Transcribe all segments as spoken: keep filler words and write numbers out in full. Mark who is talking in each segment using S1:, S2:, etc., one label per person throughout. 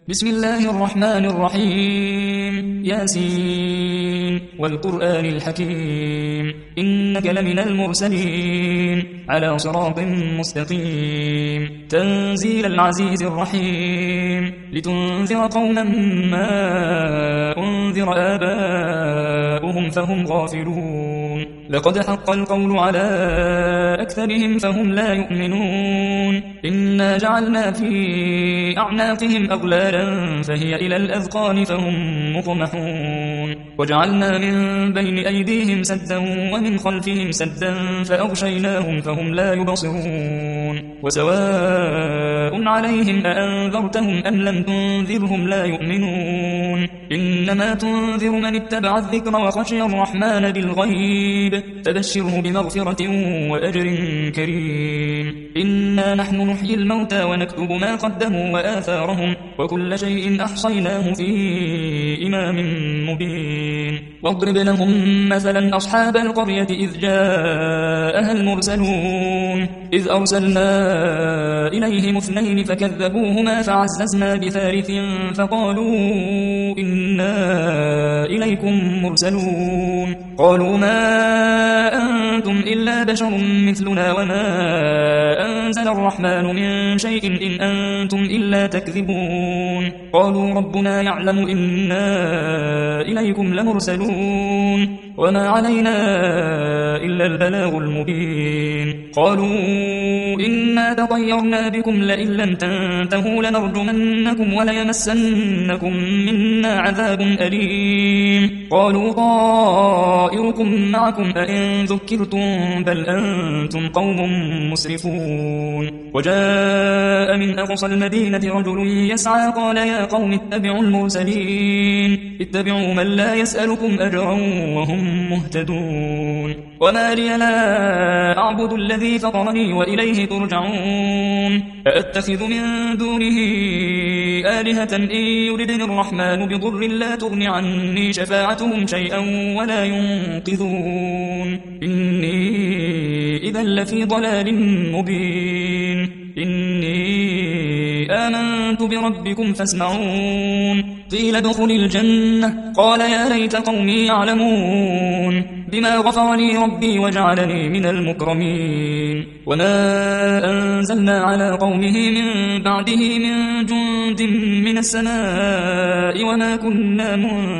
S1: بسم الله الرحمن الرحيم. ياسين والقرآن الحكيم إنك لمن المرسلين على صراط مستقيم تنزيل العزيز الرحيم لتنذر قوما ما أنذر آباؤهم فهم غافلون لقد حق القول على أكثرهم فهم لا يؤمنون إنا جعلنا في أعناقهم أغلالا فهي إلى الأذقان فهم مطمحون وجعلنا من بين أيديهم سدا ومن خلفهم سدا فأغشيناهم فهم لا يبصرون وسواء عليهم أأنذرتهم أم لم تنذرهم لا يؤمنون إنما تنذر من اتبع الذكر وخشي الرحمن بالغيب فبشره بمغفرة وأجر كريم إنا نحن نحيي الموتى ونكتب ما قدموا وآثارهم وكل شيء أحصيناه في إمام مبين واضرب لهم مثلا أصحاب القرية إذ جاءها المرسلون إذ أرسلنا إليهم اثنين فكذبوهما فعززنا بثالث فقالوا إنا إليكم مرسلون قالوا ما أنتم إلا بشر مثلنا وما أنزل الرحمن من شيء إن أنتم إلا تكذبون قالوا ربنا يعلم إنا إليكم لمرسلون وما علينا إلا البلاغ المبين قالوا إنا تطيرنا بكم لئن لم تنتهوا لنرجمنكم وليمسنكم منا عذاب أليم قالوا طائركم معكم أئن ذكرتم بل أنتم قوم مسرفون وجاء من أقصى المدينة رجل يسعى قال يا قوم اتبعوا المرسلين اتبعوا من لا يسألكم أجرا وهم مهتدون وما لي لا أعبد الذي فطرني وإليه ترجعون أأتخذ من دونه آلهة إن يردني الرحمن بضر لا تغن عني شفاعتهم شيئا ولا ينقذون إني إذا لفي ضلال مبين إني آمنت بربكم فاسمعون قيل ادخل الجنة قال يا ليت قومي يعلمون بما غفر لي ربي وجعلني من المكرمين وما أنزلنا على قومه من بعده من جند من السماء وما كنا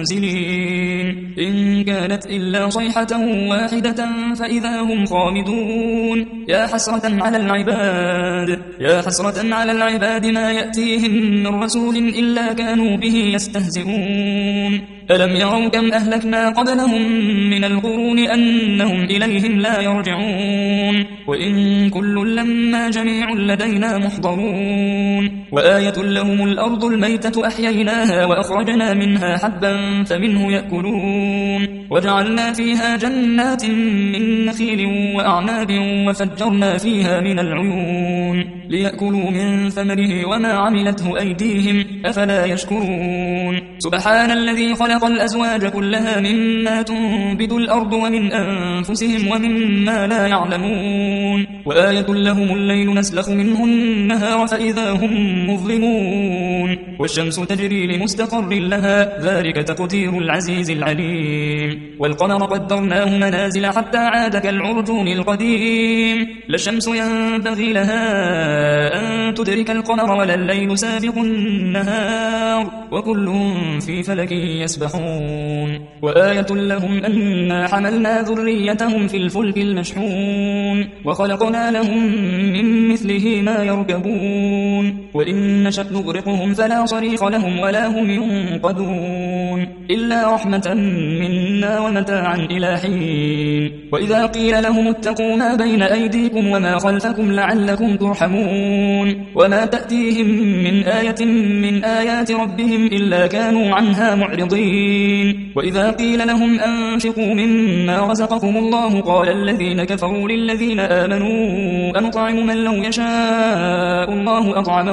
S1: منزلين إن كانت إلا صيحة واحدة فإذا هم خامدون يا حسرة على العباد يا حسرة على العباد ما يأتيهم من رسول إلا كانوا به يستهزئون ألم يروا كم أهلكنا قبلهم من القرون أنهم إليهم لا يرجعون وإن كل لما جميع لدينا محضرون وآية لهم الأرض الميتة أحييناها وأخرجنا منها حبا فمنه يأكلون وجعلنا فيها جنات من نخيل وأعناب وفجرنا فيها من العيون ليأكلوا من ثمره وما عملته أيديهم أفلا يشكرون سبحان الذي خلق الأزواج كلها مما تنبت الأرض ومن أنفسهم ومما لا يعلمون وآية لهم الليل نسلخ منه النهار فإذا هم مظلمون والشمس تجري لمستقر لها ذلك تقدير العزيز العليم والقمر قدرناه منازل حتى عاد كالعرجون القديم لا الشمس ينبغي لها أن تدرك القمر ولا الليل سابق النهار وكل في فلك يسبحون وآية لهم أنا حملنا ذريتهم في الفلك المشحون وخلقنا لهم من مثله ما يركبون وإن نشأ نغرقهم فلا صريخ لهم ولا هم ينقذون إلا رحمة منا ومتاعا إلى حين وإذا قيل لهم اتقوا ما بين أيديكم وما خلفكم لعلكم ترحمون وما تأتيهم من آية من آيات ربهم إلا كانوا عنها معرضين وإذا قيل لهم أنفقوا مما رزقكم الله قال الذين كفروا للذين آمنوا أنطعم من لو يشاء الله أطعمه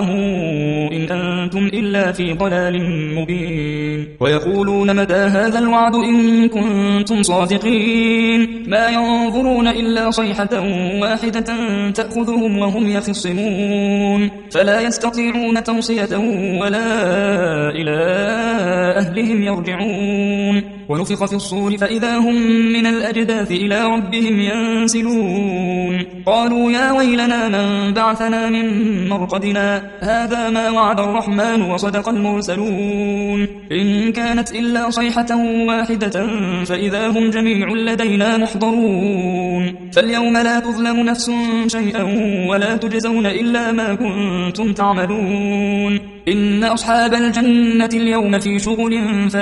S1: فاعلموا إن أنتم إلا في ضلال مبين ويقولون متى هذا الوعد إن كنتم صادقين ما ينظرون إلا صيحة واحدة تأخذهم وهم يخصمون فلا يستطيعون توصية ولا إلى أهلهم يرجعون ونفخ في الصور فإذا هم من الأجداث إلى ربهم ينسلون قالوا يا ويلنا من بعثنا من مرقدنا هذا ما وعد الرحمن وصدق المرسلون إن كانت إلا صيحة واحدة فإذا هم جميع لدينا محضرون فاليوم لا تظلم نفس شيئا ولا تجزون إلا ما كنتم تعملون إن أصحاب الجنة اليوم في شغل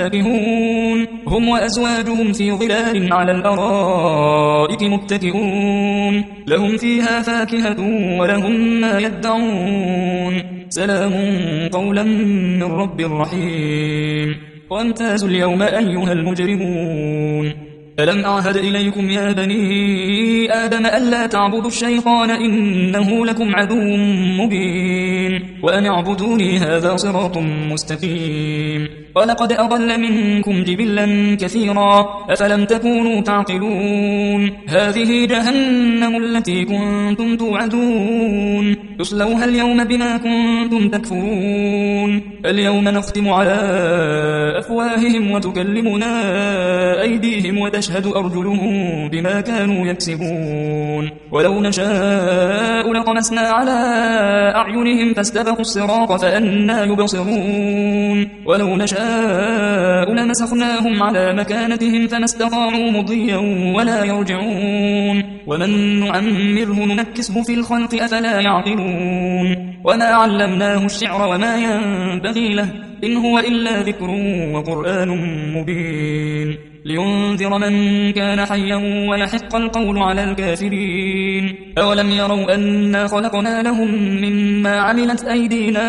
S1: فاكهون هم وأزواجهم في ظلال على الأرائك متكئون لهم فيها فاكهة ولهم ما يدعون سلام قولا من رب رحيم وامتازوا اليوم أيها المجرمون ألم أعهد إليكم يا بني آدم ألا تعبدوا الشيطان إنه لكم عدو مبين وأن اعبدوني هذا صراط مستقيم ولقد أضل منكم جبلا كثيرا أفلم تكونوا تعقلون هذه جهنم التي كنتم توعدون تصلوها اليوم بما كنتم تكفرون اليوم نختم على أفواههم وتكلمنا أيديهم وتشهد أرجلهم بما كانوا يكسبون ولو نشاء لطمسنا على أعينهم فاستبقوا الصراط فأنا يبصرون ولو نشاء لمسخناهم على مكانتهم فما استطاعوا مضيا ولا يرجعون ومن نعمره ننكسه في الخلق أفلا يعقلون وما علمناه الشعر وما ينبغي له إن هو إلا ذكر وقرآن مبين لينذر من كان حيا ويحق القول على الكافرين أولم يروا أنا خلقنا لهم مما عملت أيدينا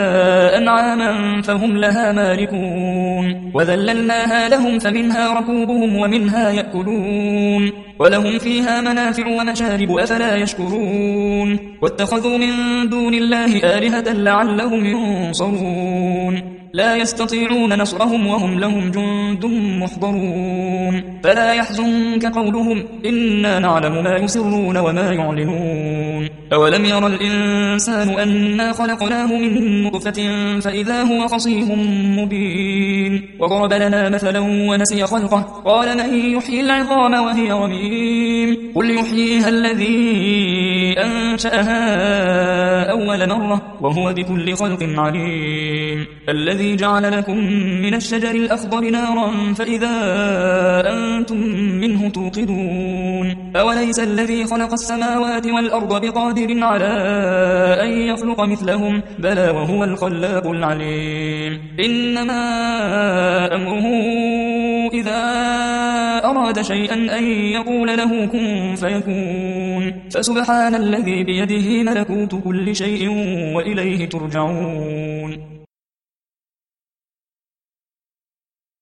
S1: أنعاما فهم لها مالكون وذللناها لهم فمنها ركوبهم ومنها يأكلون ولهم فيها منافع ومشارب أفلا يشكرون واتخذوا من دون الله آلهة لعلهم ينصرون لا يستطيعون نصرهم وهم لهم جند محضرون فلا يحزنك قولهم إنا نعلم ما يسرون وما يعلنون أولم يرى الإنسان أنا خلقناه من نطفة فإذا هو خصيم مبين وضرب لنا مثلا ونسي خلقه قال من يحيي العظام وهي رميم قل يحييها الذي أنشأها أول مرة وهو بكل خلق عليم الذي جعل لكم من الشجر الأخضر نارا فإذا أنتم منه توقدون أوليس الذي خلق السماوات والأرض بقادر على أن يخلق مثلهم بلى وهو الخلاق العليم إنما أمره إذا أراد شيئا أن يقول له كن فيكون فسبحان الذي بيده ملكوت كل شيء وإليه ترجعون